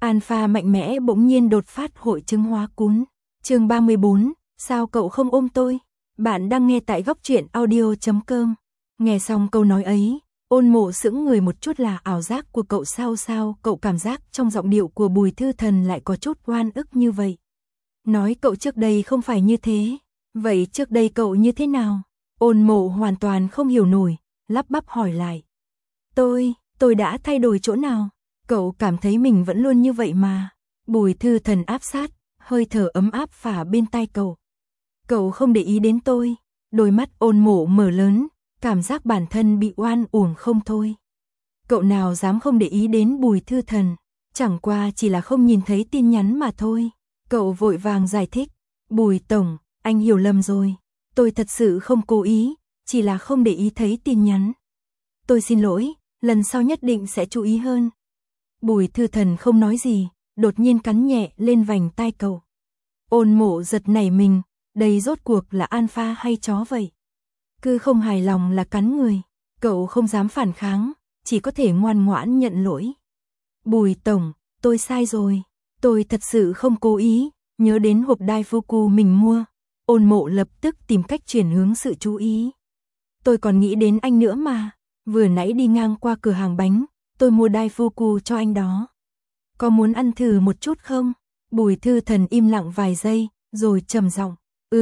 Alpha mạnh mẽ bỗng nhiên đột phát hội chứng hóa cún. Chương 34, sao cậu không ôm tôi? Bạn đang nghe tại góc truyện audio.com. Nghe xong câu nói ấy, Ôn Mộ sững người một chút, là ảo giác của cậu sao cậu cảm giác trong giọng điệu của Bùi Thư Thần lại có chút oan ức như vậy. Nói cậu trước đây không phải như thế, vậy trước đây cậu như thế nào? Ôn Mộ hoàn toàn không hiểu nổi, lắp bắp hỏi lại. Tôi đã thay đổi chỗ nào? Cậu cảm thấy mình vẫn luôn như vậy mà. Bùi Thư Thần áp sát, hơi thở ấm áp phả bên tai cậu. Cậu không để ý đến tôi. Đôi mắt Ôn Mộ mở lớn, cảm giác bản thân bị oan uổng không thôi. Cậu nào dám không để ý đến Bùi Thư Thần, chẳng qua chỉ là không nhìn thấy tin nhắn mà thôi. Cậu vội vàng giải thích. Bùi Tổng, anh hiểu lầm rồi. Tôi thật sự không cố ý, chỉ là không để ý thấy tin nhắn. Tôi xin lỗi, lần sau nhất định sẽ chú ý hơn. Bùi Thư Thần không nói gì, đột nhiên cắn nhẹ lên vành tai cậu. Ôn Mộ giật nảy mình, đây rốt cuộc là alpha hay chó vậy? Cứ không hài lòng là cắn người. Cậu không dám phản kháng, chỉ có thể ngoan ngoãn nhận lỗi. Bùi Tổng, tôi sai rồi. Tôi thật sự không cố ý. Nhớ đến hộp Daifuku mình mua, Ôn Mộ lập tức tìm cách chuyển hướng sự chú ý. Tôi còn nghĩ đến anh nữa mà. Vừa nãy đi ngang qua cửa hàng bánh, tôi mua Daifuku cho anh đó. Có muốn ăn thử một chút không? Bùi Thư Thần im lặng vài giây, rồi trầm giọng.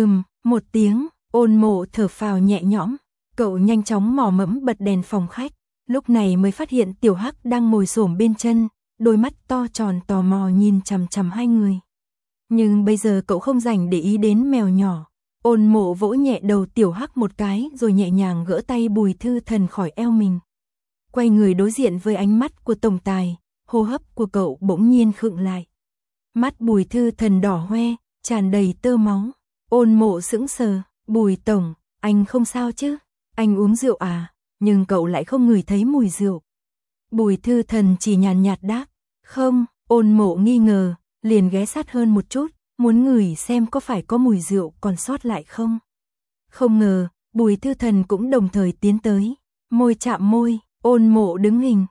Một tiếng. Ôn Mộ thở phào nhẹ nhõm. Cậu nhanh chóng mò mẫm bật đèn phòng khách. Lúc này mới phát hiện Tiểu Hắc đang ngồi xổm bên chân, đôi mắt to tròn tò mò nhìn chằm chằm hai người. Nhưng bây giờ cậu không rảnh để ý đến mèo nhỏ. Ôn Mộ vỗ nhẹ đầu Tiểu Hắc một cái, rồi nhẹ nhàng gỡ tay Bùi Thư Thần khỏi eo mình. Quay người đối diện với ánh mắt của tổng tài, hô hấp của cậu bỗng nhiên khựng lại. Mắt Bùi Thư Thần đỏ hoe, tràn đầy tơ máu. Ôn Mộ sững sờ. Bùi Tổng, anh không sao chứ? Anh uống rượu à? Nhưng cậu lại không ngửi thấy mùi rượu. Bùi Thư Thần chỉ nhàn nhạt đáp. Không. Ôn Mộ nghi ngờ, liền ghé sát hơn một chút, muốn ngửi xem có phải có mùi rượu còn sót lại không. Không ngờ, Bùi Thư Thần cũng đồng thời tiến tới. Môi chạm môi, Ôn Mộ đứng hình.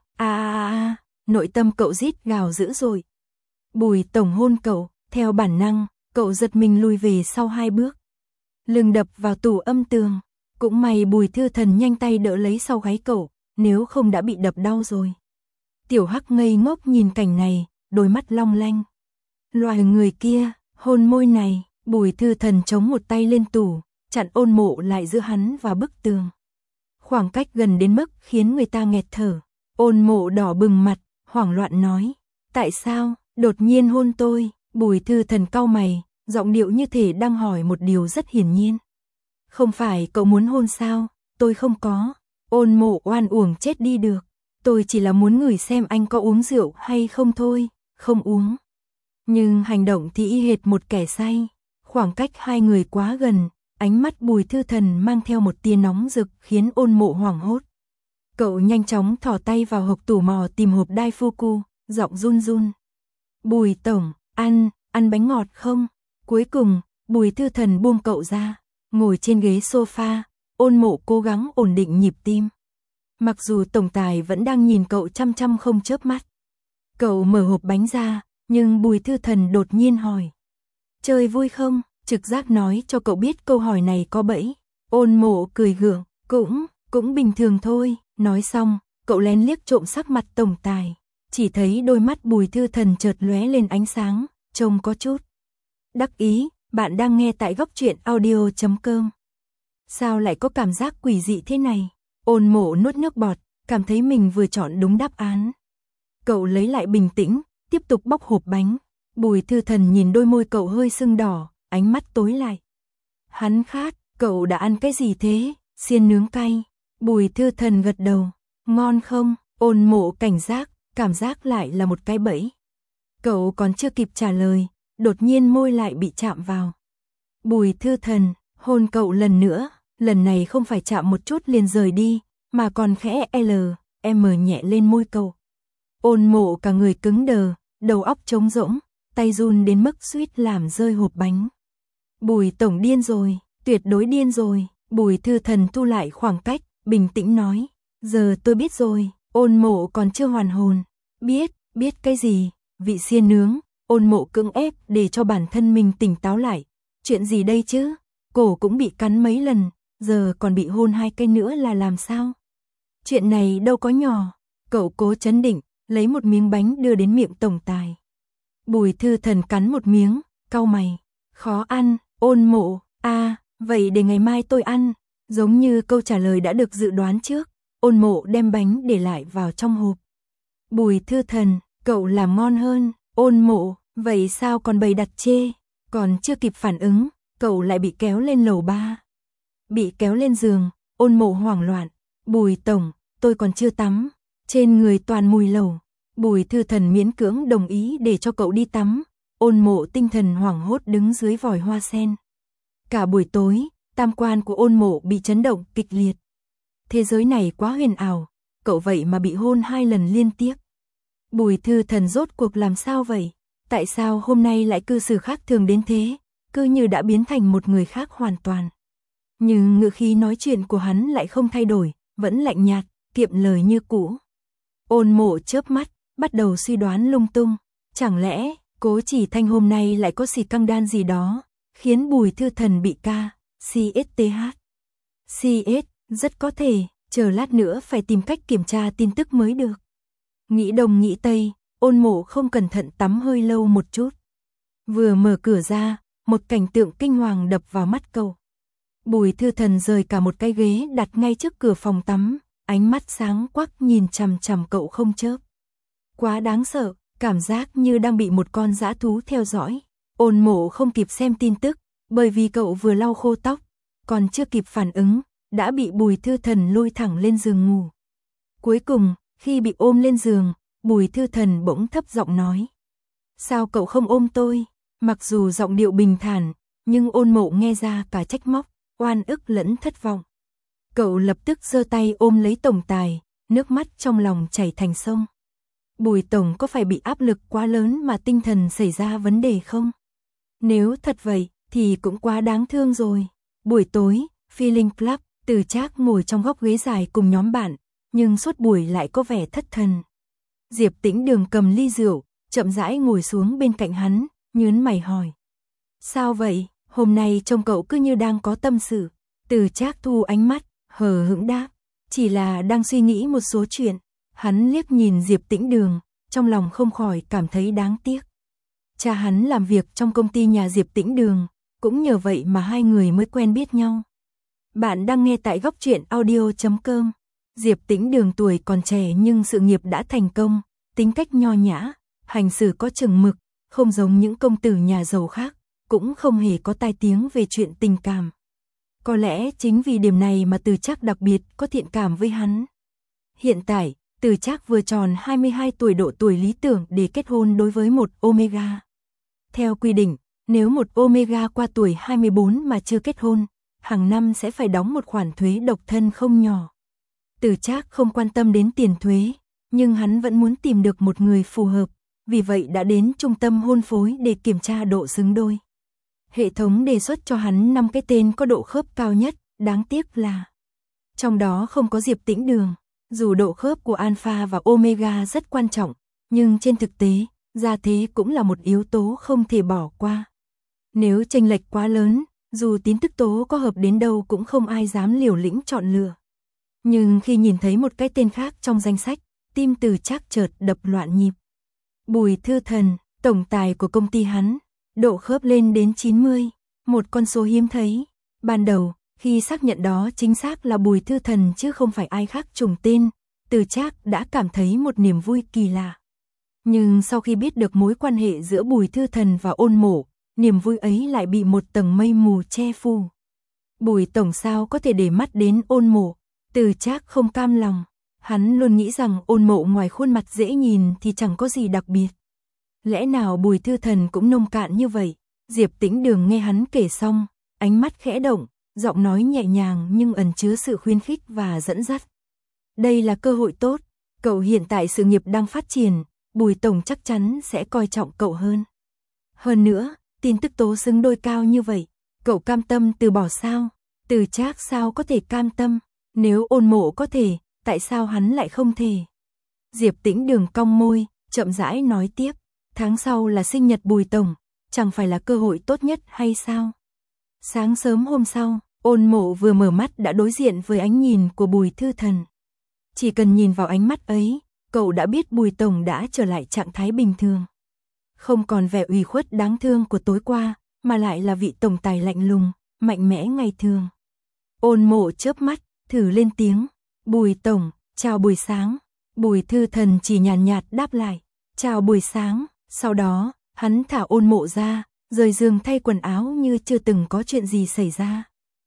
Nội tâm cậu rít gào dữ dội. Bùi Tổng hôn cậu, theo bản năng, cậu giật mình lùi về sau 2 bước. Lưng đập vào tủ âm tường. Cũng may Bùi Thư Thần nhanh tay đỡ lấy sau gáy cậu, nếu không đã bị đập đau rồi. Tiểu Hắc ngây ngốc nhìn cảnh này, đôi mắt long lanh. Loài người kia, hôn môi này. Bùi Thư Thần chống một tay lên tủ, chặn Ôn Mộ lại giữa hắn và bức tường. Khoảng cách gần đến mức khiến người ta nghẹt thở. Ôn Mộ đỏ bừng mặt, hoảng loạn nói. Tại sao, đột nhiên hôn tôi? Bùi Thư Thần cau mày, giọng điệu như thể đang hỏi một điều rất hiển nhiên. Không phải cậu muốn hôn sao? Tôi không có. Ôn Mộ oan uổng chết đi được. Tôi chỉ là muốn ngửi xem anh có uống rượu hay không thôi. Không uống. Nhưng hành động thì y hệt một kẻ say. Khoảng cách hai người quá gần, ánh mắt Bùi Thư Thần mang theo một tia nóng rực khiến Ôn Mộ hoảng hốt. Cậu nhanh chóng thò tay vào hộc tủ mò tìm hộp Daifuku, giọng run run. Bùi Tổng, ăn bánh ngọt không? Cuối cùng, Bùi Thư Thần buông cậu ra, ngồi trên ghế sofa, Ôn Mộ cố gắng ổn định nhịp tim. Mặc dù tổng tài vẫn đang nhìn cậu chăm chăm không chớp mắt. Cậu mở hộp bánh ra, nhưng Bùi Thư Thần đột nhiên hỏi. Chơi vui không? Trực giác nói cho cậu biết câu hỏi này có bẫy. Ôn Mộ cười gượng, cũng bình thường thôi. Nói xong, cậu lén liếc trộm sắc mặt tổng tài. Chỉ thấy đôi mắt Bùi Thư Thần chợt lóe lên ánh sáng, trông có chút đắc ý. Bạn đang nghe tại góc truyện audio.com. Sao lại có cảm giác quỷ dị thế này? Ôn Mộ nuốt nước bọt, cảm thấy mình vừa chọn đúng đáp án. Cậu lấy lại bình tĩnh, tiếp tục bóc hộp bánh. Bùi Thư Thần nhìn đôi môi cậu hơi sưng đỏ, ánh mắt tối lại. Hắn khát. Cậu đã ăn cái gì thế? Xiên nướng cay. Bùi Thư Thần gật đầu. Ngon không? Ôn Mộ cảnh giác, cảm giác lại là một cái bẫy. Cậu còn chưa kịp trả lời, đột nhiên môi lại bị chạm vào. Bùi Thư Thần hôn cậu lần nữa, lần này không phải chạm một chút liền rời đi, mà còn khẽ nhẹ lên môi cậu. Ôn Mộ cả người cứng đờ, đầu óc trống rỗng, tay run đến mức suýt làm rơi hộp bánh. Bùi Tổng điên rồi, tuyệt đối điên rồi. Bùi Thư Thần thu lại khoảng cách, bình tĩnh nói. Giờ tôi biết rồi. Ôn Mộ còn chưa hoàn hồn. Biết cái gì? vị xiên nướng, Ôn Mộ cưỡng ép để cho bản thân mình tỉnh táo lại. Chuyện gì đây chứ? Cổ cũng bị cắn mấy lần, giờ còn bị hôn 2 cái nữa là làm sao? Chuyện này đâu có nhỏ. Cậu cố trấn định, lấy một miếng bánh đưa đến miệng tổng tài. Bùi Thư Thần cắn một miếng, cau mày. Khó ăn, Ôn Mộ, vậy để ngày mai tôi ăn. Giống như câu trả lời đã được dự đoán trước, Ôn Mộ đem bánh để lại vào trong hộp. Bùi Thư Thần, cậu làm ngon hơn. Ôn Mộ, vậy sao còn bày đặt chê? Còn chưa kịp phản ứng, cậu lại bị kéo lên lầu 3. Bị kéo lên giường, Ôn Mộ hoảng loạn. Bùi tổng, tôi còn chưa tắm. Trên người toàn mùi lẩu. Bùi Thư Thần miễn cưỡng đồng ý để cho cậu đi tắm. Ôn Mộ tinh thần hoảng hốt đứng dưới vòi hoa sen. Cả buổi tối, tam quan của Ôn Mộ bị chấn động kịch liệt. Thế giới này quá huyền ảo, cậu vậy mà bị hôn 2 lần liên tiếp. Bùi Thư Thần rốt cuộc làm sao vậy? Tại sao hôm nay lại cư xử khác thường đến thế? Cứ như đã biến thành một người khác hoàn toàn. Nhưng ngữ khí nói chuyện của hắn lại không thay đổi, vẫn lạnh nhạt, kiệm lời như cũ. Ôn Mộ chớp mắt, bắt đầu suy đoán lung tung. Chẳng lẽ, Cố Chỉ Thanh hôm nay lại có xì căng đan gì đó, khiến Bùi Thư Thần bị CSTH. CS, rất có thể, chờ lát nữa phải tìm cách kiểm tra tin tức mới được. Nghĩ đông nghĩ tây, Ôn Mộ không cẩn thận tắm hơi lâu một chút. Vừa mở cửa ra, một cảnh tượng kinh hoàng đập vào mắt cậu. Bùi Thư Thần rời cả một cái ghế đặt ngay trước cửa phòng tắm, ánh mắt sáng quắc nhìn chằm chằm cậu không chớp. Quá đáng sợ, cảm giác như đang bị một con dã thú theo dõi. Ôn Mộ không kịp xem tin tức, bởi vì cậu vừa lau khô tóc, còn chưa kịp phản ứng, đã bị Bùi Thư Thần lôi thẳng lên giường ngủ. Cuối cùng, khi bị ôm lên giường, Bùi Thư Thần bỗng thấp giọng nói. Sao cậu không ôm tôi? Mặc dù giọng điệu bình thản, nhưng Ôn Mộ nghe ra cả trách móc, oan ức lẫn thất vọng. Cậu lập tức giơ tay ôm lấy tổng tài, nước mắt trong lòng chảy thành sông. Bùi tổng có phải bị áp lực quá lớn mà tinh thần xảy ra vấn đề không? Nếu thật vậy, thì cũng quá đáng thương rồi. Buổi tối, Feeling Club, Từ Trác ngồi trong góc ghế dài cùng nhóm bạn, nhưng suốt buổi lại có vẻ thất thần. Diệp Tĩnh Đường cầm ly rượu, chậm rãi ngồi xuống bên cạnh hắn, nhướng mày hỏi. Sao vậy, hôm nay trông cậu cứ như đang có tâm sự. Từ Trác thu ánh mắt, hờ hững đáp. Chỉ là đang suy nghĩ một số chuyện. Hắn liếc nhìn Diệp Tĩnh Đường, trong lòng không khỏi cảm thấy đáng tiếc. Cha hắn làm việc trong công ty nhà Diệp Tĩnh Đường, cũng nhờ vậy mà hai người mới quen biết nhau. Bạn đang nghe tại góc truyện audio.com. Diệp Tĩnh Đường tuổi còn trẻ nhưng sự nghiệp đã thành công, tính cách nho nhã, hành xử có chừng mực, không giống những công tử nhà giàu khác, cũng không hề có tai tiếng về chuyện tình cảm. Có lẽ chính vì điểm này mà Từ Trác đặc biệt có thiện cảm với hắn. Hiện tại, Từ Trác vừa tròn 22 tuổi, độ tuổi lý tưởng để kết hôn đối với một Omega. Theo quy định, nếu một Omega qua tuổi 24 mà chưa kết hôn, hàng năm sẽ phải đóng một khoản thuế độc thân không nhỏ. Từ Trác không quan tâm đến tiền thuế, nhưng hắn vẫn muốn tìm được một người phù hợp, vì vậy đã đến trung tâm hôn phối để kiểm tra độ xứng đôi. Hệ thống đề xuất cho hắn 5 cái tên có độ khớp cao nhất, đáng tiếc là trong đó không có Diệp Tĩnh Đường. Dù độ khớp của Alpha và Omega rất quan trọng, nhưng trên thực tế, gia thế cũng là một yếu tố không thể bỏ qua. Nếu chênh lệch quá lớn, dù tín tức tố có hợp đến đâu cũng không ai dám liều lĩnh chọn lựa. Nhưng khi nhìn thấy một cái tên khác trong danh sách, tim Từ Trác chợt đập loạn nhịp. Bùi Thư Thần, tổng tài của công ty hắn, độ khớp lên đến 90, một con số hiếm thấy. Ban đầu, khi xác nhận đó chính xác là Bùi Thư Thần chứ không phải ai khác trùng tên, Từ Trác đã cảm thấy một niềm vui kỳ lạ. Nhưng sau khi biết được mối quan hệ giữa Bùi Thư Thần và Ôn Mộ, niềm vui ấy lại bị một tầng mây mù che phủ. Bùi tổng sao có thể để mắt đến Ôn Mộ? Từ Trác không cam lòng. Hắn luôn nghĩ rằng Ôn Mộ ngoài khuôn mặt dễ nhìn thì chẳng có gì đặc biệt. Lẽ nào Bùi Thư Thần cũng nông cạn như vậy? Diệp Tĩnh Đường nghe hắn kể xong, ánh mắt khẽ động, giọng nói nhẹ nhàng nhưng ẩn chứa sự khuyến khích và dẫn dắt. Đây là cơ hội tốt, cậu hiện tại sự nghiệp đang phát triển, Bùi tổng chắc chắn sẽ coi trọng cậu hơn. Hơn nữa, tin tức tố xứng đôi cao như vậy, cậu cam tâm từ bỏ sao? Từ Trác sao có thể cam tâm? Nếu Ôn Mộ có thể, tại sao hắn lại không thể? Diệp Tĩnh Đường cong môi, chậm rãi nói tiếp. Tháng sau là sinh nhật Bùi tổng, chẳng phải là cơ hội tốt nhất hay sao? Sáng sớm hôm sau, Ôn Mộ vừa mở mắt đã đối diện với ánh nhìn của Bùi Thư Thần. Chỉ cần nhìn vào ánh mắt ấy, cậu đã biết Bùi tổng đã trở lại trạng thái bình thường. Không còn vẻ ủy khuất đáng thương của tối qua, mà lại là vị tổng tài lạnh lùng, mạnh mẽ ngày thường. Ôn Mộ chớp mắt, thử lên tiếng, Bùi tổng, chào buổi sáng. Bùi Thư Thần chỉ nhàn nhạt đáp lại, chào buổi sáng. Sau đó, hắn thả Ôn Mộ ra, rời giường thay quần áo như chưa từng có chuyện gì xảy ra.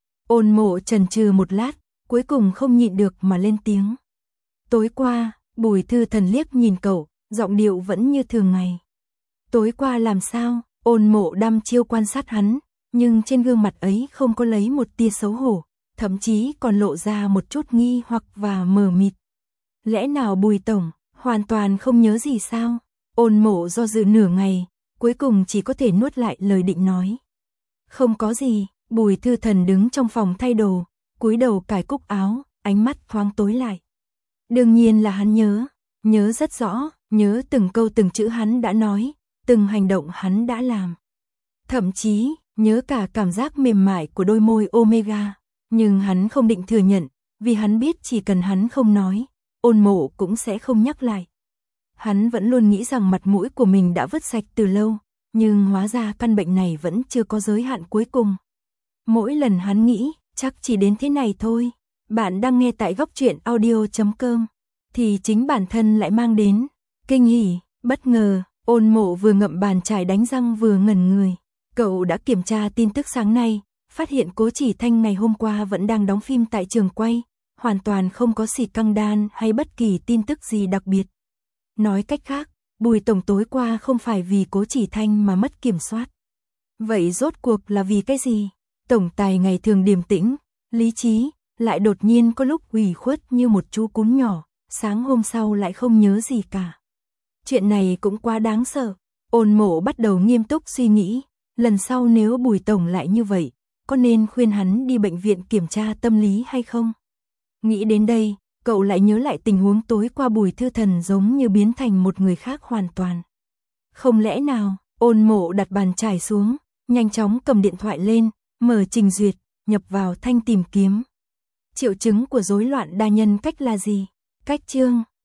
Ôn Mộ chần chừ một lát, cuối cùng không nhịn được mà lên tiếng. Tối qua, Bùi Thư Thần liếc nhìn cậu, giọng điệu vẫn như thường ngày. Tối qua làm sao? Ôn Mộ đăm chiêu quan sát hắn, nhưng trên gương mặt ấy không có lấy một tia xấu hổ, thậm chí còn lộ ra một chút nghi hoặc và mờ mịt. Lẽ nào Bùi tổng hoàn toàn không nhớ gì sao? Ôn Mộ do dự nửa ngày, cuối cùng chỉ có thể nuốt lại lời định nói. Không có gì. Bùi Thư Thần đứng trong phòng thay đồ, cúi đầu cài cúc áo, ánh mắt thoáng tối lại. Đương nhiên là hắn nhớ rất rõ, nhớ từng câu từng chữ hắn đã nói, từng hành động hắn đã làm. Thậm chí, nhớ cả cảm giác mềm mại của đôi môi Omega, nhưng hắn không định thừa nhận, vì hắn biết chỉ cần hắn không nói, Ôn Mộ cũng sẽ không nhắc lại. Hắn vẫn luôn nghĩ rằng mặt mũi của mình đã vứt sạch từ lâu, nhưng hóa ra căn bệnh này vẫn chưa có giới hạn cuối cùng. Mỗi lần hắn nghĩ, chắc chỉ đến thế này thôi. Bạn đang nghe tại Góc Truyện Audio.com, thì chính bản thân lại mang đến kinh hỉ, bất ngờ. Ôn Mộ vừa ngậm bàn chải đánh răng vừa ngẩn người. Cậu đã kiểm tra tin tức sáng nay, phát hiện Cố Chỉ Thanh ngày hôm qua vẫn đang đóng phim tại trường quay, hoàn toàn không có xì căng đan hay bất kỳ tin tức gì đặc biệt. Nói cách khác, Bùi tổng tối qua không phải vì Cố Chỉ Thanh mà mất kiểm soát. Vậy rốt cuộc là vì cái gì? Tổng tài ngày thường điềm tĩnh, lý trí, lại đột nhiên có lúc ủy khuất như một chú cún nhỏ, sáng hôm sau lại không nhớ gì cả. Chuyện này cũng quá đáng sợ. Ôn Mộ bắt đầu nghiêm túc suy nghĩ, lần sau nếu Bùi tổng lại như vậy, có nên khuyên hắn đi bệnh viện kiểm tra tâm lý hay không? Nghĩ đến đây, cậu lại nhớ lại tình huống tối qua Bùi Thư Thần giống như biến thành một người khác hoàn toàn. Không lẽ nào? Ôn Mộ đặt bàn chải xuống, nhanh chóng cầm điện thoại lên, mở trình duyệt, nhập vào thanh tìm kiếm. Triệu chứng của rối loạn đa nhân cách là gì? Cách chương